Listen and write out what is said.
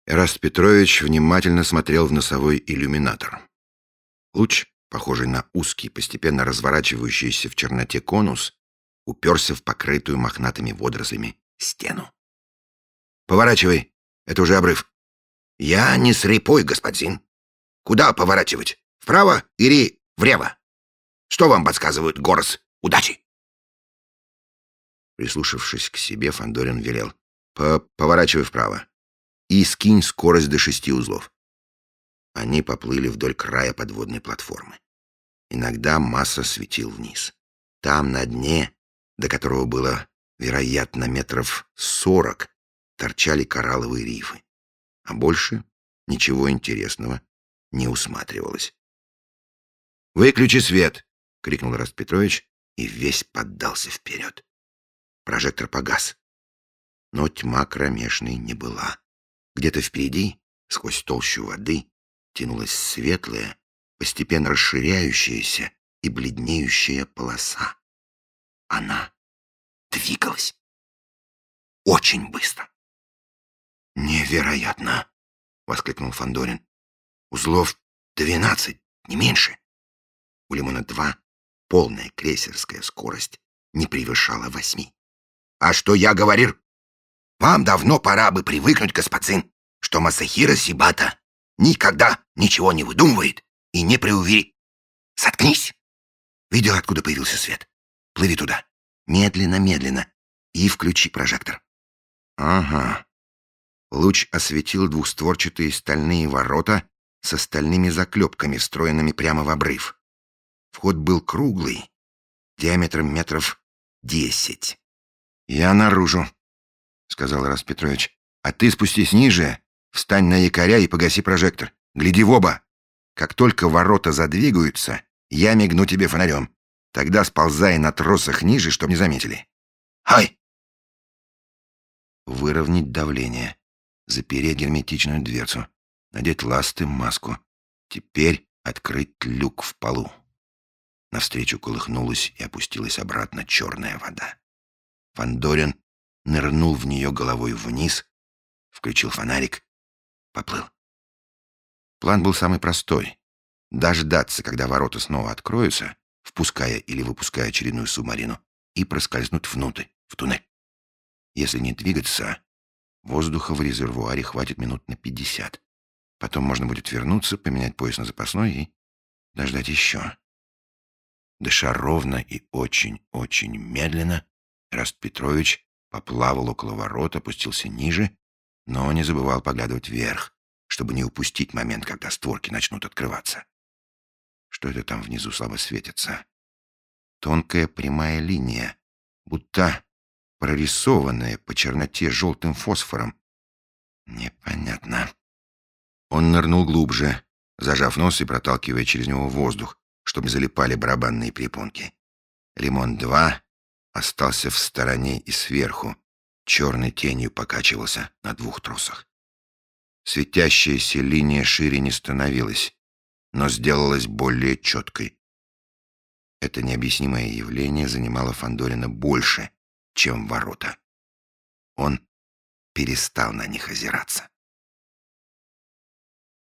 Эраст Петрович внимательно смотрел в носовой иллюминатор. Луч, похожий на узкий, постепенно разворачивающийся в черноте конус, уперся в покрытую мохнатыми водорослями стену. «Поворачивай! Это уже обрыв!» «Я не слепой, господин. Куда поворачивать? Вправо или влево? Что вам подсказывают, Горос? Удачи!» Прислушавшись к себе, Фандорин велел: «Поворачивай вправо и скинь скорость до 6 узлов». Они поплыли вдоль края подводной платформы. Иногда масса светил вниз. Там, на дне, до которого было, вероятно, метров 40, торчали коралловые рифы. А больше ничего интересного не усматривалось. «Выключи свет!» — крикнул Эраст Петрович, и весь поддался вперед. Прожектор погас. Но тьма кромешной не была. Где-то впереди, сквозь толщу воды, тянулась светлая, постепенно расширяющаяся и бледнеющая полоса. Она двигалась. Очень быстро. «Невероятно!» — воскликнул Фандорин. «Узлов 12, не меньше. У Лимона-2 полная крейсерская скорость не превышала 8. А что я говорил? Вам давно пора бы привыкнуть, господин, что Масахиро Сибата никогда ничего не выдумывает и не преувеличивает. Заткнись! Видел, откуда появился свет? Плыви туда. Медленно, медленно. И включи прожектор». Ага. Луч осветил двухстворчатые стальные ворота со стальными заклепками, встроенными прямо в обрыв. Вход был круглый, диаметром метров 10. «Я наружу», — сказал Эраст Петрович. «А ты спустись ниже, встань на якоря и погаси прожектор. Гляди в оба. Как только ворота задвигаются, я мигну тебе фонарем. Тогда сползай на тросах ниже, чтоб не заметили». «Ай!» Выровнять давление, запереть герметичную дверцу, надеть ласты, маску. Теперь открыть люк в полу. Навстречу колыхнулась и опустилась обратно черная вода. Фандорин нырнул в нее головой вниз, включил фонарик, поплыл. План был самый простой: дождаться, когда ворота снова откроются, впуская или выпуская очередную субмарину, и проскользнуть внутрь, в туннель. Если не двигаться, воздуха в резервуаре хватит минут на 50. Потом можно будет вернуться, поменять пояс на запасной и дождать еще. Дыша ровно и очень-очень медленно, Эраст Петрович поплавал около ворот, опустился ниже, но не забывал поглядывать вверх, чтобы не упустить момент, когда створки начнут открываться. Что это там внизу слабо светится? Тонкая прямая линия, будто прорисованная по черноте желтым фосфором. Непонятно. Он нырнул глубже, зажав нос и проталкивая через него воздух, чтобы залипали барабанные перепонки. Лимон-2 остался в стороне и сверху, черной тенью покачивался на 2 тросах. Светящаяся линия шире не становилась, но сделалась более четкой. Это необъяснимое явление занимало Фандорина больше, чем ворота. Он перестал на них озираться.